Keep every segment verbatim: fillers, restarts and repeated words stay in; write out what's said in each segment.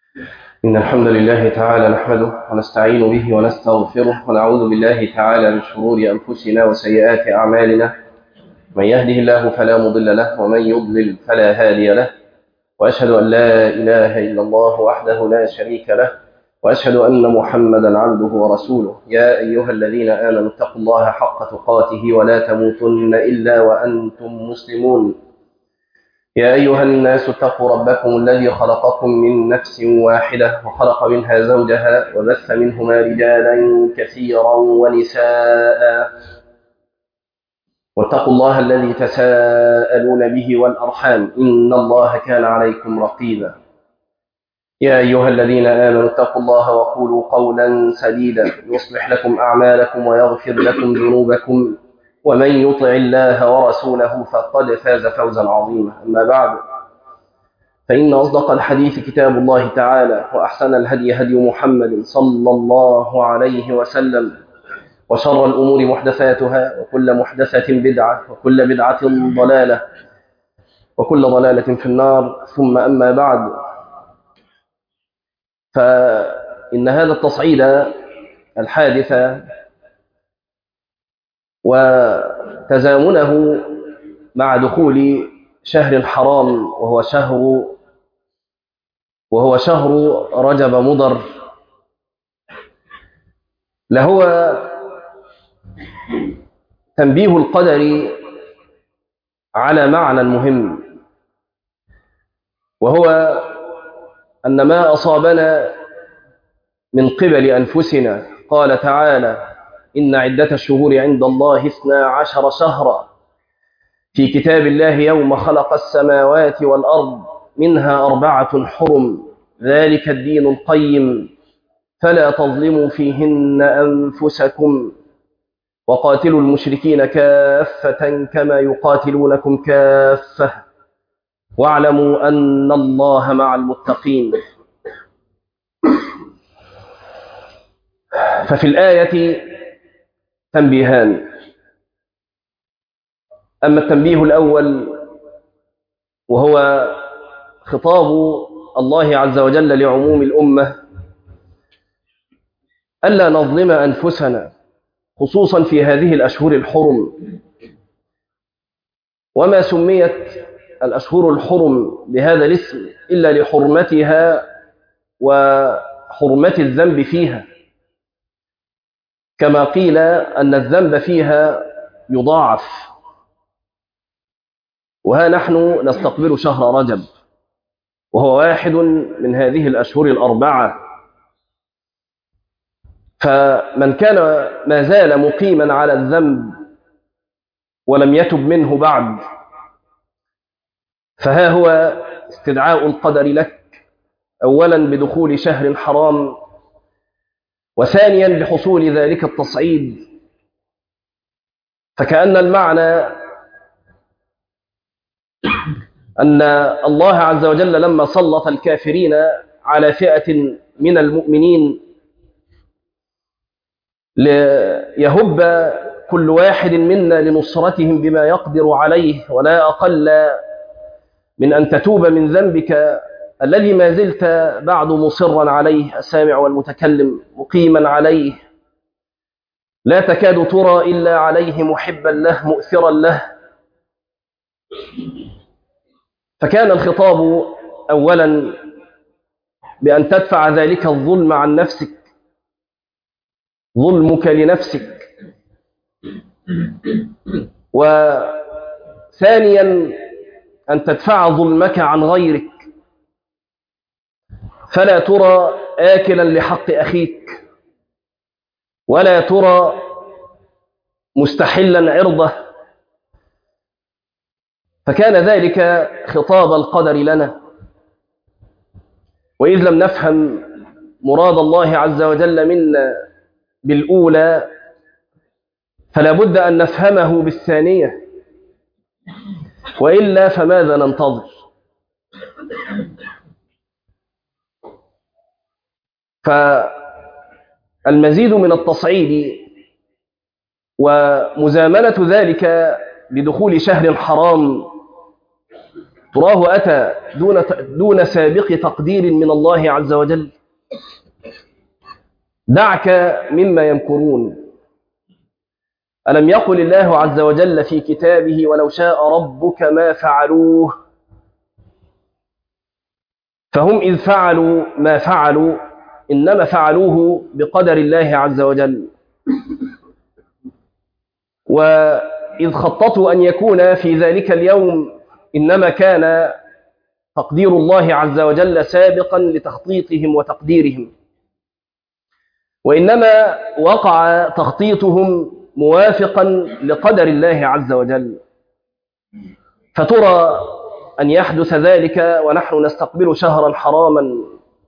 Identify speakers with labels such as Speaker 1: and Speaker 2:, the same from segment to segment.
Speaker 1: إن الحمد لله تعالى نحمده ونستعين به ونستغفره ونعوذ بالله تعالى من شرور أنفسنا وسيئات أعمالنا. من يهده الله فلا مضل له ومن يضلل فلا هادي له، وأشهد أن لا إله إلا الله وحده لا شريك له، وأشهد أن محمدا عبده ورسوله. يا أيها الذين آمنوا اتقوا الله حق تقاته ولا تموتن إلا وأنتم مسلمون. يا أيها الناس اتقوا ربكم الذي خلقكم من نفس واحدة وخلق منها زوجها وبث منهما رجالا كثيرا ونساء، واتقوا الله الذي تساءلون به والأرحام إن الله كان عليكم رقيبا. يا أيها الذين آمنوا اتقوا الله وقولوا قولا سديدا يصلح لكم أعمالكم ويغفر لكم ذنوبكم، ومن يطع الله ورسوله فقد فاز فوزا عظيما. أما بعد، فإن أصدق الحديث كتاب الله تعالى، وأحسن الهدي هدي محمد صلى الله عليه وسلم، وشر الأمور محدثاتها، وكل محدثة بدعة، وكل بدعة ضلالة، وكل ضلالة في النار. ثم أما بعد، فإن هذا التصعيد الحادث وتزامنه مع دخول شهر حرام وهو شهر وهو شهر رجب مضر لهو تنبيه القدر على معنى مهم، وهو أن ما أصابنا من قبل أنفسنا، قال تعالى: إن عدة الشهور عند الله اثنا عشر شهرا في كتاب الله يوم خلق السماوات والأرض منها أربعة حرم ذلك الدين القيم فلا تظلموا فيهن أنفسكم وقاتلوا المشركين كافة كما يقاتلونكم كافة واعلموا أن الله مع المتقين. ففي الآية تنبيهان. أما التنبيه الأول وهو خطاب الله عز وجل لعموم الأمة ألا نظلم أنفسنا، خصوصا في هذه الأشهر الحرم. وما سميت الأشهر الحرم بهذا الاسم إلا لحرمتها وحرمة الذنب فيها، كما قيل أن الذنب فيها يضاعف. وها نحن نستقبل شهر رجب، وهو واحد من هذه الأشهر الأربعة. فمن كان ما زال مقيما على الذنب ولم يتب منه بعد، فها هو استدعاء القدر لك، أولا بدخول شهر حرام، وثانيا بحصول ذلك التصعيد. فكأن المعنى أن الله عز وجل لما سلط الكافرين على فئة من المؤمنين ليهب كل واحد منا لنصرتهم بما يقدر عليه، ولا أقل من أن تتوب من ذنبك الذي ما زلت بعد مصرا عليه، السامع والمتكلم مقيما عليه، لا تكاد ترى إلا عليه محبا له مؤثرا له. فكان الخطاب أولا بأن تدفع ذلك الظلم عن نفسك، ظلمك لنفسك. وثانيا أن تدفع ظلمك عن غيرك، فلا ترى آكلا لحق أخيك، ولا ترى مستحلا عرضه. فكان ذلك خطاب القدر لنا. وإذ لم نفهم مراد الله عز وجل منا بالأولى، فلا بد أن نفهمه بالثانية، وإلا فماذا ننتظر؟ فالمزيد من التصعيد ومزامنة ذلك بدخول شهر حرام تراه أتى دون دون سابق تقدير من الله عز وجل. دعك مما يمكرون. ألم يقل الله عز وجل في كتابه ولو شاء ربك ما فعلوه؟ فهم إذ فعلوا ما فعلوا إنما فعلوه بقدر الله عز وجل، وإذ خططوا أن يكون في ذلك اليوم إنما كان تقدير الله عز وجل سابقا لتخطيطهم وتقديرهم، وإنما وقع تخطيطهم موافقا لقدر الله عز وجل. فترى أن يحدث ذلك ونحن نستقبل شهرا حراما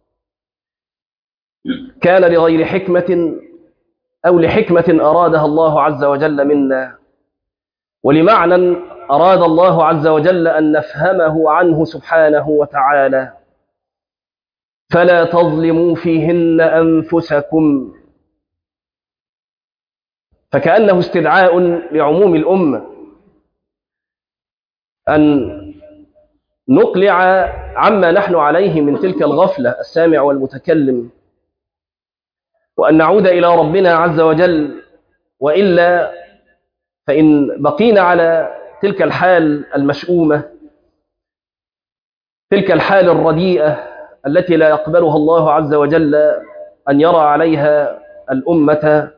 Speaker 1: كان لغير حكمة أو لحكمة أرادها الله عز وجل منا، ولمعنى أراد الله عز وجل أن نفهمه عنه سبحانه وتعالى. فلا تظلموا فيهن أنفسكم، فكأنه استدعاء لعموم الأمة أن نقلع عما نحن عليه من تلك الغفلة السامع والمتكلم، وأن نعود إلى ربنا عز وجل، وإلا فإن بقينا على تلك الحال المشؤومة، تلك الحال الرديئة التي لا يقبلها الله عز وجل أن يرى عليها الأمة،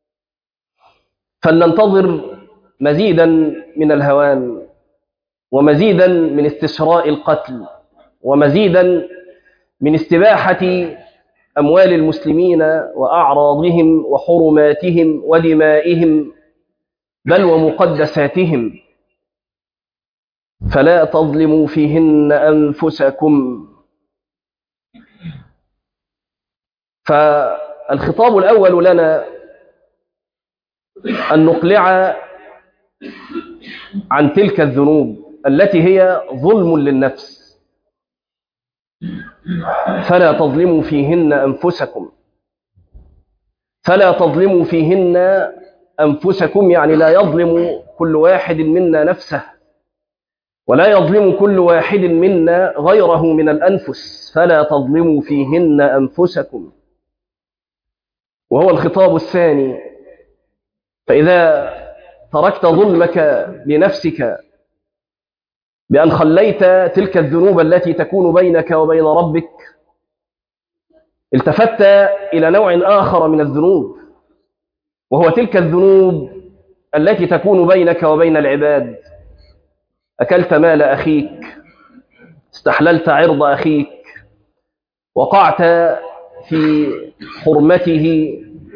Speaker 1: فلننتظر مزيدا من الهوان، ومزيدا من استشراء القتل، ومزيدا من استباحة أموال المسلمين وأعراضهم وحرماتهم ودمائهم بل ومقدساتهم. فلا تظلموا فيهن أنفسكم. فالخطاب الأول لنا أن نقلع عن تلك الذنوب التي هي ظلم للنفس. فلا تظلموا فيهن أنفسكم. فلا تظلموا فيهن أنفسكم يعني لا يظلم كل واحد منا نفسه، ولا يظلم كل واحد منا غيره من الأنفس. فلا تظلموا فيهن أنفسكم، وهو الخطاب الثاني. فإذا تركت ظلمك لنفسك بأن خليت تلك الذنوب التي تكون بينك وبين ربك، التفت إلى نوع آخر من الذنوب، وهو تلك الذنوب التي تكون بينك وبين العباد. أكلت مال أخيك، استحللت عرض أخيك، وقعت في حرمته.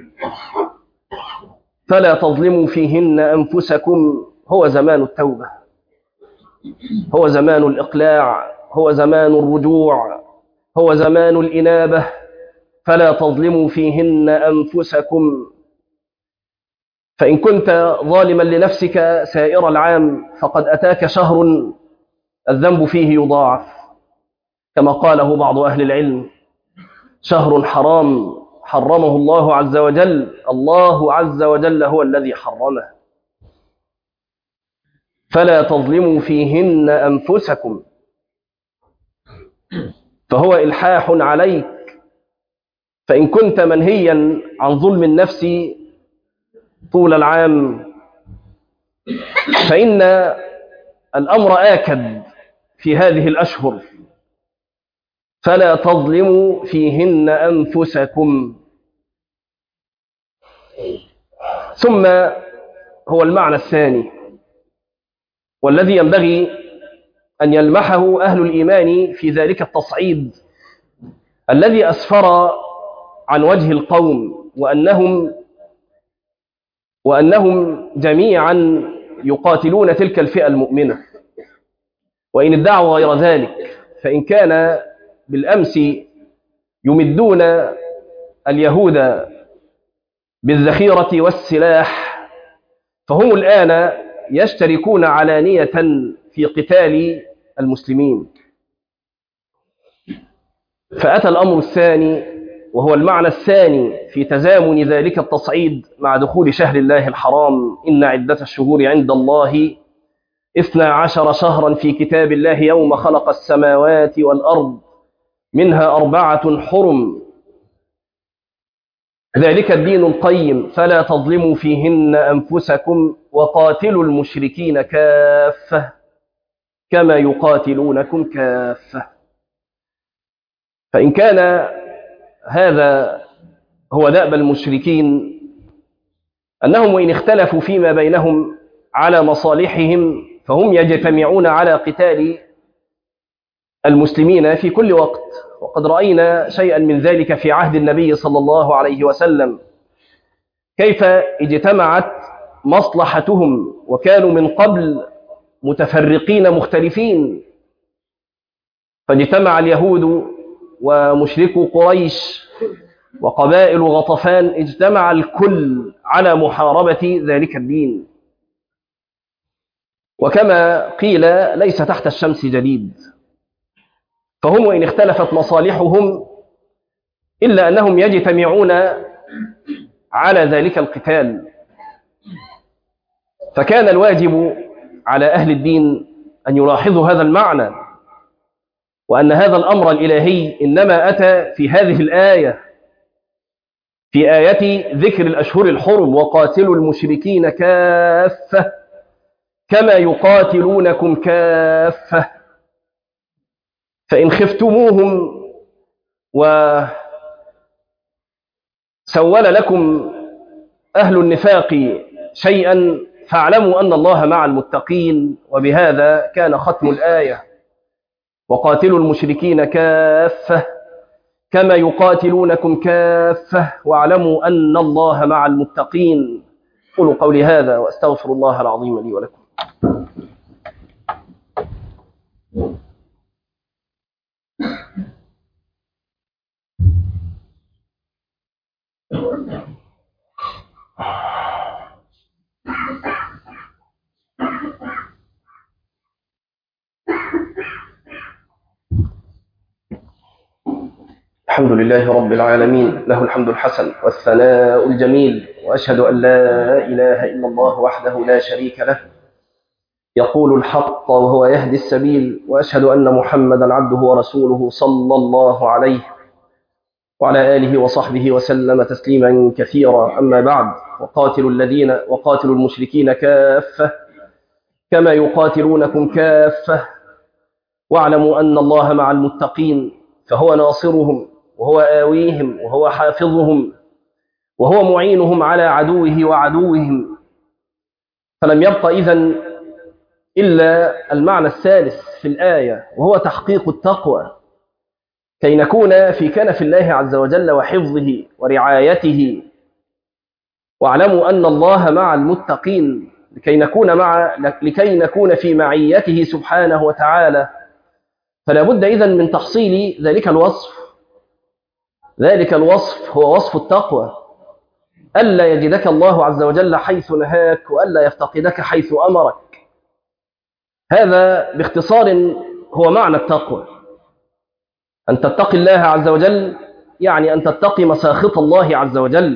Speaker 1: فلا تظلموا فيهن أنفسكم. هو زمان التوبة، هو زمان الإقلاع، هو زمان الرجوع، هو زمان الإنابة. فلا تظلموا فيهن أنفسكم. فإن كنت ظالما لنفسك سائر العام فقد أتاك شهر الذنب فيه يضاعف، كما قاله بعض أهل العلم: شهر حرام حرمه الله عز وجل، الله عز وجل هو الذي حرمه. فلا تظلموا فيهن أنفسكم. فهو إلحاح عليك. فإن كنت منهيا عن ظلم النفس طول العام، فإن الأمر آكد في هذه الأشهر. فلا تظلموا فيهن أنفسكم. ثم هو المعنى الثاني، والذي ينبغي أن يلمحه أهل الإيمان في ذلك التصعيد الذي أسفر عن وجه القوم، وأنهم وأنهم جميعا يقاتلون تلك الفئة المؤمنة. وإن ادعوا غير ذلك فإن كان بالأمس يمدون اليهود بالذخيرة والسلاح، فهم الآن يشتركون علانية في قتال المسلمين. فأتى الأمر الثاني، وهو المعنى الثاني في تزامن ذلك التصعيد مع دخول شهر الله الحرام: إن عدة الشهور عند الله اثنا عشر شهرا في كتاب الله يوم خلق السماوات والأرض منها أربعة حرم ذلك الدين القيم فلا تظلموا فيهن أنفسكم وقاتلوا المشركين كافة كما يقاتلونكم كافة. فإن كان هذا هو دأب المشركين أنهم وإن اختلفوا فيما بينهم على مصالحهم فهم يجتمعون على قتال المسلمين في كل وقت، وقد رأينا شيئا من ذلك في عهد النبي صلى الله عليه وسلم كيف اجتمعت مصلحتهم وكانوا من قبل متفرقين مختلفين، فاجتمع اليهود ومشركو قريش وقبائل غطفان، اجتمع الكل على محاربة ذلك الدين. وكما قيل ليس تحت الشمس جديد، فهم وإن اختلفت مصالحهم إلا أنهم يجتمعون على ذلك القتال. فكان الواجب على أهل الدين أن يلاحظوا هذا المعنى، وأن هذا الأمر الإلهي إنما أتى في هذه الآية، في آية ذكر الأشهر الحرم وقاتلوا المشركين كافة كما يقاتلونكم كافة. فإن خفتموهم وسول لكم أهل النفاق شيئا فاعلموا أن الله مع المتقين. وبهذا كان ختم الآية: وقاتلوا المشركين كافة كما يقاتلونكم كافة واعلموا أن الله مع المتقين. قولوا قولي هذا وأستغفر الله العظيم لي ولكم. الحمد لله رب العالمين، له الحمد الحسن والثناء الجميل، وأشهد أن لا إله إلا الله وحده لا شريك له يقول الحق وهو يهدي السبيل، وأشهد أن محمدا عبده ورسوله صلى الله عليه وعلى آله وصحبه وسلم تسليما كثيرا. أما بعد، وقاتلوا الذين وقاتلوا المشركين كافة كما يقاتلونكم كافة واعلموا أن الله مع المتقين، فهو ناصرهم وهو آويهم وهو حافظهم وهو معينهم على عدوه وعدوهم. فلم يبق إذن إلا المعنى الثالث في الآية، وهو تحقيق التقوى، كي نكون في كنف الله عز وجل وحفظه ورعايته. واعلموا أن الله مع المتقين، لكي نكون مع لكي نكون في معيته سبحانه وتعالى. فلا بد إذن من تحصيل ذلك الوصف. ذلك الوصف هو وصف التقوى: ألا يجدك الله عز وجل حيث نهاك، وألا يفتقدك حيث أمرك. هذا باختصار هو معنى التقوى. أن تتقي الله عز وجل يعني أن تتقي مساخط الله عز وجل،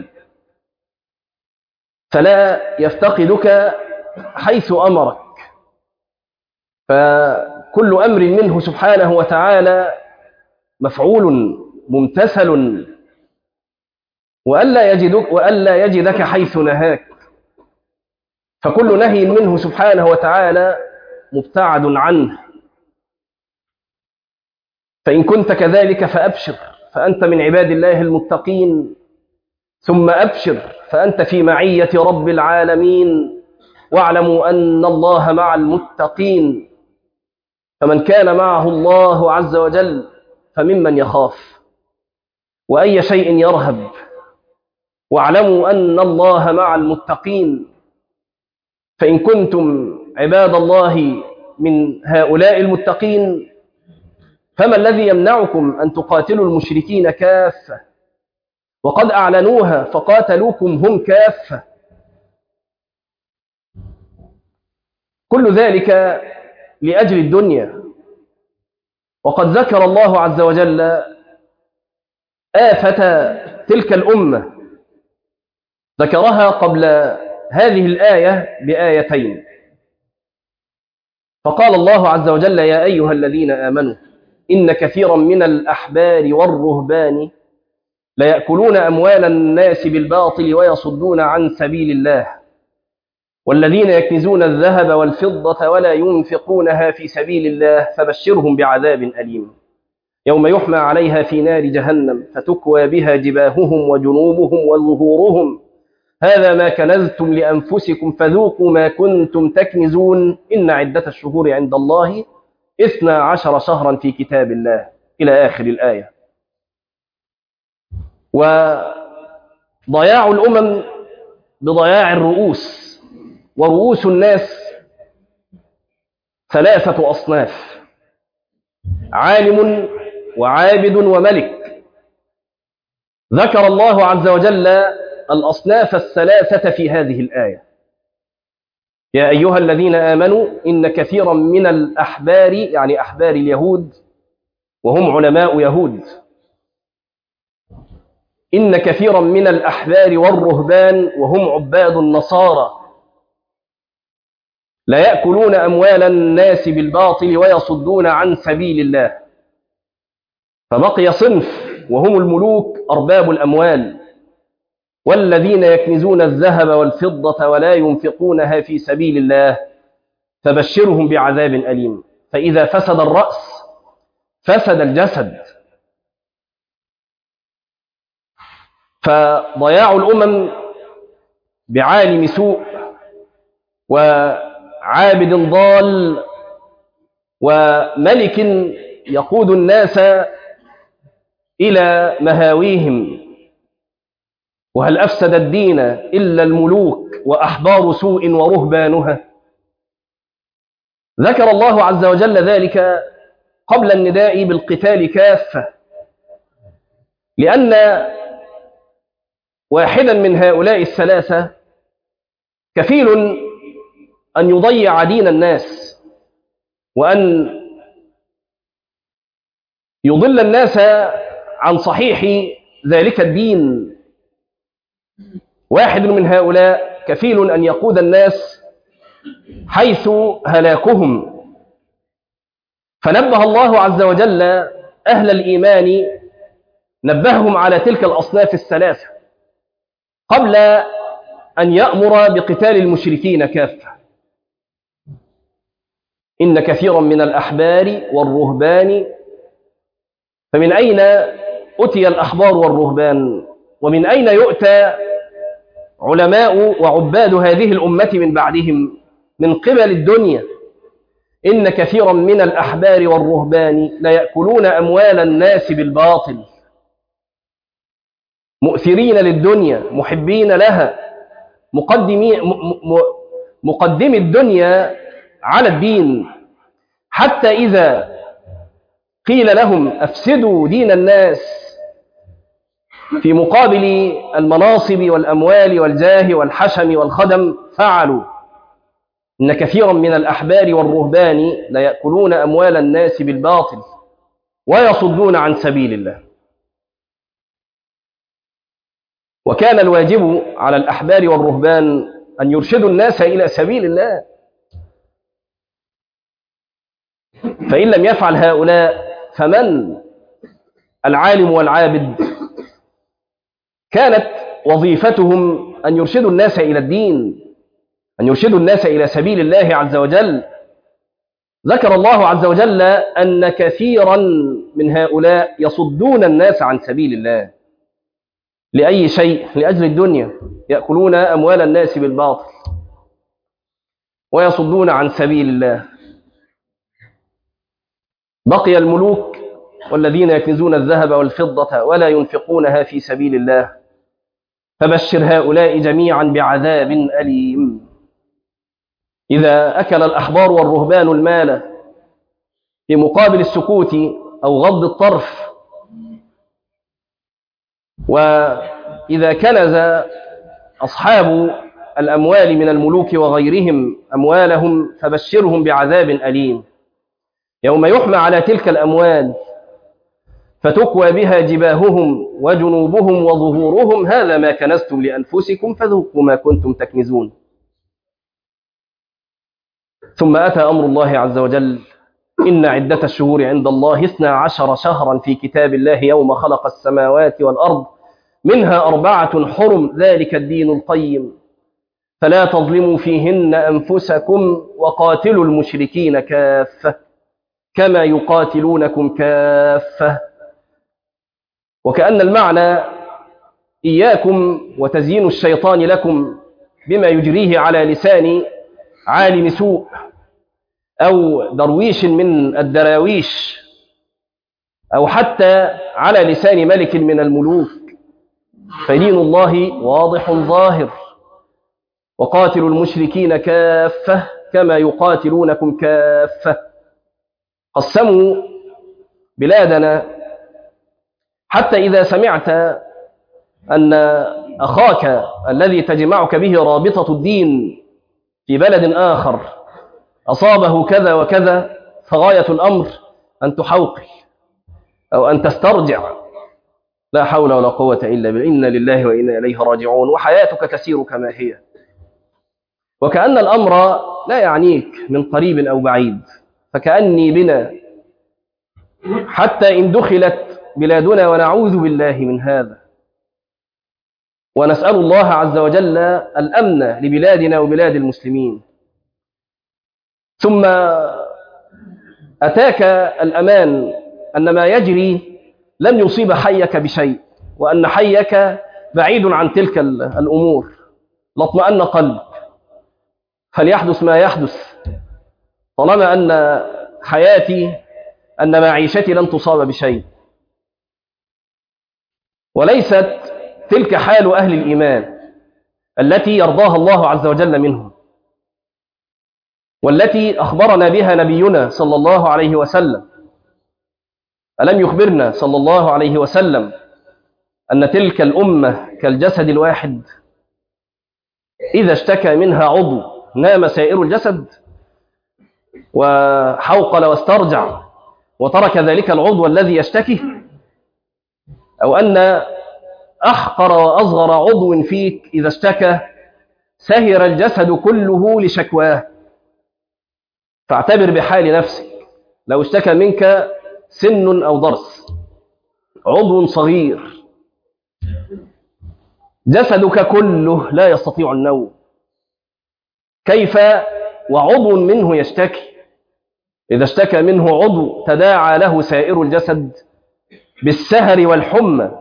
Speaker 1: فلا يفتقدك حيث أمرك، فكل أمر منه سبحانه وتعالى مفعول ممتثل، وألا يجدك, وألا يجدك حيث نهاك، فكل نهي منه سبحانه وتعالى مبتعد عنه. فإن كنت كذلك فأبشر، فأنت من عباد الله المتقين، ثم أبشر فأنت في معية رب العالمين. واعلموا أن الله مع المتقين، فمن كان معه الله عز وجل فممن يخاف وأي شيء يرهب. واعلموا أن الله مع المتقين، فإن كنتم عباد الله من هؤلاء المتقين فما الذي يمنعكم أن تقاتلوا المشركين كافة؟ وقد أعلنوها فقاتلوكم هم كافة. كل ذلك لأجل الدنيا. وقد ذكر الله عز وجل آفة تلك الأمة، ذكرها قبل هذه الآية بآيتين. فقال الله عز وجل: يا أيها الذين آمنوا إن كثيرا من الأحبار والرهبان ليأكلون أموال الناس بالباطل ويصدون عن سبيل الله والذين يكنزون الذهب والفضة ولا ينفقونها في سبيل الله فبشرهم بعذاب أليم يوم يحمى عليها في نار جهنم فتكوى بها جباههم وجنوبهم وظهورهم هذا ما كنزتم لأنفسكم فذوقوا ما كنتم تكنزون إن عدة الشهور عند الله اثنا عشر شهرا في كتاب الله إلى آخر الآية. وضياع الأمم بضياع الرؤوس، ورؤوس الناس ثلاثة أصناف: عالم وعابد وملك. ذكر الله عز وجل الأصناف الثلاثة في هذه الآية: يا أيها الذين آمنوا إن كثيرا من الأحبار، يعني أحبار اليهود وهم علماء يهود، إن كثيرا من الأحبار والرهبان وهم عباد النصارى لا يأكلون أموال الناس بالباطل ويصدون عن سبيل الله. فبقي صنف وهم الملوك أرباب الأموال والذين يكنزون الذهب والفضة ولا ينفقونها في سبيل الله فبشرهم بعذاب أليم. فإذا فسد الرأس فسد الجسد. فضياع الأمم بعالم سوء وعابد ضال وملك يقود الناس إلى مهاويهم. وهل أفسد الدين إلا الملوك وأحبار سوء ورهبانها؟ ذكر الله عز وجل ذلك قبل النداء بالقتال كافة، لأن واحدا من هؤلاء الثلاثة كفيل أن يضيع دين الناس وأن يضل الناس عن صحيح ذلك الدين. واحد من هؤلاء كفيل أن يقود الناس حيث هلاكهم. فنبه الله عز وجل أهل الإيمان، نبههم على تلك الأصناف الثلاثة قبل أن يأمر بقتال المشركين كافة. إن كثيرا من الأحبار والرهبان، فمن أين أتي الأحبار والرهبان؟ ومن أين يؤتى علماء وعباد هذه الأمة من بعدهم؟ من قبل الدنيا. إن كثيرا من الأحبار والرهبان لا يأكلون أموال الناس بالباطل، مؤثرين للدنيا، محبين لها، مقدمي مقدم الدنيا على الدين، حتى إذا قيل لهم أفسدوا دين الناس في مقابل المناصب والأموال والجاه والحشم والخدم فعلوا. إن كثيرا من الأحبار والرهبان لا يأكلون أموال الناس بالباطل ويصدون عن سبيل الله. وكان الواجب على الأحبار والرهبان أن يرشدوا الناس إلى سبيل الله، فإن لم يفعل هؤلاء فمن؟ العالم والعابد كانت وظيفتهم أن يرشدوا الناس إلى الدين، أن يرشدوا الناس إلى سبيل الله عز وجل. ذكر الله عز وجل أن كثيرا من هؤلاء يصدون الناس عن سبيل الله. لأي شيء؟ لأجل الدنيا، يأكلون أموال الناس بالباطل ويصدون عن سبيل الله. بقي الملوك والذين يكنزون الذهب والفضة ولا ينفقونها في سبيل الله فبشر هؤلاء جميعا بعذاب أليم. إذا أكل الأحبار والرهبان المال في مقابل السكوت أو غض الطرف، وإذا كنز أصحاب الأموال من الملوك وغيرهم أموالهم فبشرهم بعذاب أليم يوم يحمى على تلك الأموال فتكوى بها جباههم وجنوبهم وظهورهم هذا ما كنزتم لأنفسكم فذوقوا ما كنتم تكنزون. ثم أتى أمر الله عز وجل: إن عدة الشهور عند الله اثنا عشر شهرا في كتاب الله يوم خلق السماوات والأرض منها أربعة حرم ذلك الدين القيم فلا تظلموا فيهن أنفسكم وقاتلوا المشركين كافة كما يقاتلونكم كافة. وكأن المعنى إياكم وتزيين الشيطان لكم بما يجريه على لسان عالم سوء أو درويش من الدراويش أو حتى على لسان ملك من الملوك، فدين الله واضح ظاهر: وقاتلوا المشركين كافة كما يقاتلونكم كافة. قسموا بلادنا حتى إذا سمعت أن أخاك الذي تجمعك به رابطة الدين في بلد آخر أصابه كذا وكذا، فغاية الأمر أن تحوقل أو أن تسترجع: لا حول ولا قوة إلا بالله، إنا لله وإنا إليه راجعون، وحياتك تسير كما هي. وكأن الأمر لا يعنيك من قريب أو بعيد، فكأني بنا حتى إن دخلت بلادنا، ونعوذ بالله من هذا، ونسأل الله عز وجل الأمن لبلادنا وبلاد المسلمين. ثم أتاك الأمان أن ما يجري لن يصيب حيك بشيء، وأن حيك بعيد عن تلك الأمور، لاطمأن قلبك، فليحدث ما يحدث، طالما أن حياتي أن معيشتي لن تصاب بشيء. وليست تلك حال أهل الإيمان التي يرضاها الله عز وجل منهم، والتي أخبرنا بها نبينا صلى الله عليه وسلم. ألم يخبرنا صلى الله عليه وسلم أن تلك الأمة كالجسد الواحد، إذا اشتكى منها عضو نام سائر الجسد، وحوقل واسترجع وترك ذلك العضو الذي يشتكي؟ أو أن أحقر وأصغر عضو فيك إذا اشتكى سهر الجسد كله لشكواه. فاعتبر بحال نفسك، لو اشتكى منك سن أو ضرس، عضو صغير، جسدك كله لا يستطيع النوم، كيف وعضو منه يشتكي؟ إذا اشتكى منه عضو تداعى له سائر الجسد بالسهر والحمى.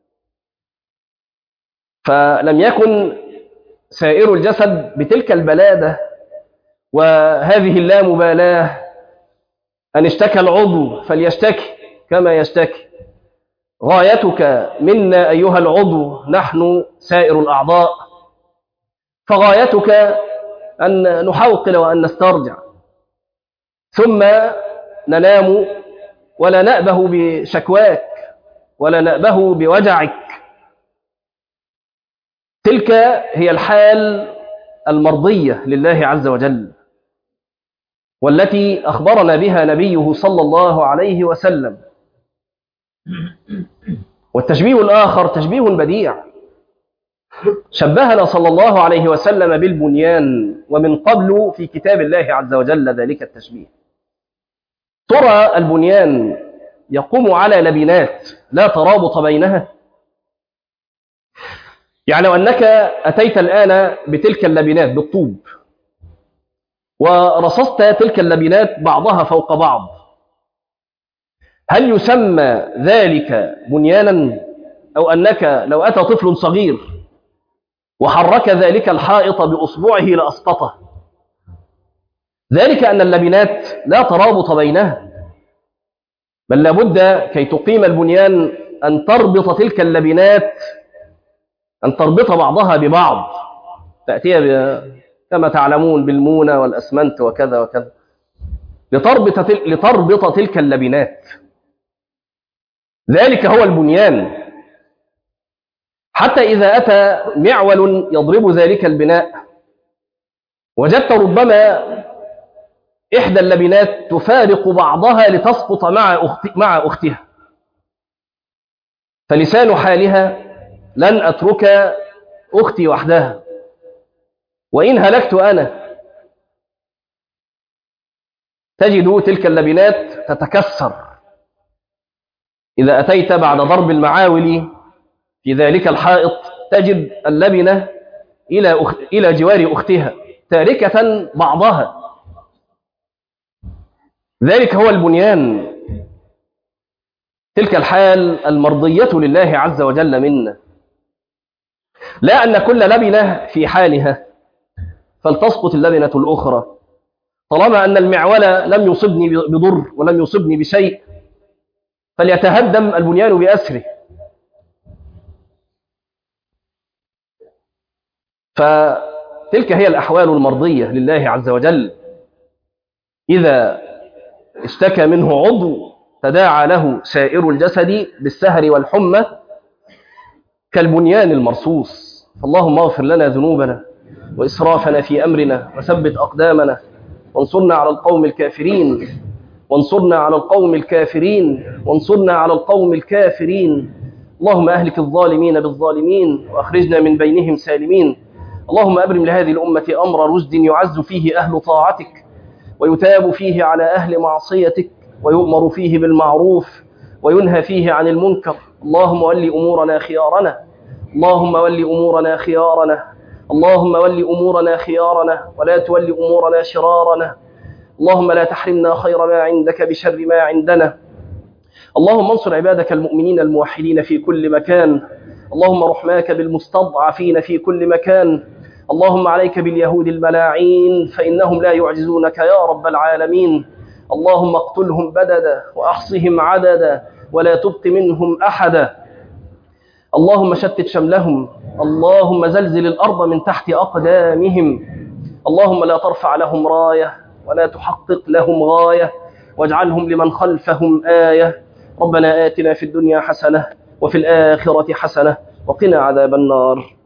Speaker 1: فلم يكن سائر الجسد بتلك البلادة وهذه اللامبالاة، أن اشتكى العضو فليشتكي كما يشتكي. غايتك منا أيها العضو نحن سائر الأعضاء، فغايتك أن نحوقل وأن نسترجع، ثم ننام ولا نأبه بشكواك ولا نأبه بوجعك. تلك هي الحال المرضية لله عز وجل، والتي أخبرنا بها نبيه صلى الله عليه وسلم. والتشبيه الآخر تشبيه بديع، شبهنا صلى الله عليه وسلم بالبنيان، ومن قبل في كتاب الله عز وجل ذلك التشبيه. ترى البنيان يقوم على لبنات لا ترابط بينها، يعني لو أنك أتيت الآن بتلك اللبنات بالطوب ورصصت تلك اللبنات بعضها فوق بعض، هل يسمى ذلك بنيانا؟ أو أنك لو أتى طفل صغير وحرك ذلك الحائط بأصبعه لأسقطه؟ ذلك أن اللبنات لا ترابط بينها، بل لابد كي تقيم البنيان أن تربط تلك اللبنات، أن تربط بعضها ببعض، تأتي كما تعلمون بالمونة والأسمنت وكذا وكذا، لتربط, تل... لتربط تلك اللبنات. ذلك هو البنيان. حتى إذا أتى معول يضرب ذلك البناء، وجدت ربما إحدى اللبنات تفارق بعضها لتسقط مع, أخت... مع أختها، فلسان حالها: لن أترك أختي وحدها، وإن هلكت أنا تجد تلك اللبنات تتكسر. إذا أتيت بعد ضرب المعاول في ذلك الحائط تجد اللبنة إلى أخ... إلى جوار أختها تاركة بعضها. ذلك هو البنيان. تلك الحال المرضية لله عز وجل منا، لا أن كل لبنة في حالها فلتسقط اللبنة الأخرى، طالما أن المعول لم يصبني بضر ولم يصبني بشيء فليتهدم البنيان بأسره. فتلك هي الأحوال المرضية لله عز وجل. إذا اشتكى منه عضو تداعى له سائر الجسد بالسهر والحمى كالبنيان المرصوص. فاللهم اغفر لنا ذنوبنا وإسرافنا في أمرنا وثبت أقدامنا وانصرنا على القوم الكافرين وانصرنا على القوم الكافرين وانصرنا على القوم الكافرين. اللهم أهلك الظالمين بالظالمين وأخرجنا من بينهم سالمين. اللهم أبرم لهذه الأمة أمر رشد يعز فيه أهل طاعتك ويتاب فيه على أهل معصيتك ويؤمر فيه بالمعروف وينهى فيه عن المنكر. اللهم ول أمورنا خيارنا اللهم ول أمورنا خيارنا اللهم ول أمورنا خيارنا ولا تول أمورنا شرارنا. اللهم لا تحرمنا خير ما عندك بشر ما عندنا. اللهم انصر عبادك المؤمنين الموحدين في كل مكان. اللهم رحماك بالمستضعفين في كل مكان. اللهم عليك باليهود الملاعين فإنهم لا يعجزونك يا رب العالمين. اللهم اقتلهم بددا وأحصهم عددا ولا تبق منهم أحدا. اللهم شتت شملهم. اللهم زلزل الأرض من تحت أقدامهم. اللهم لا ترفع لهم راية ولا تحقق لهم غاية واجعلهم لمن خلفهم آية. ربنا آتنا في الدنيا حسنة وفي الآخرة حسنة وقنا عذاب النار.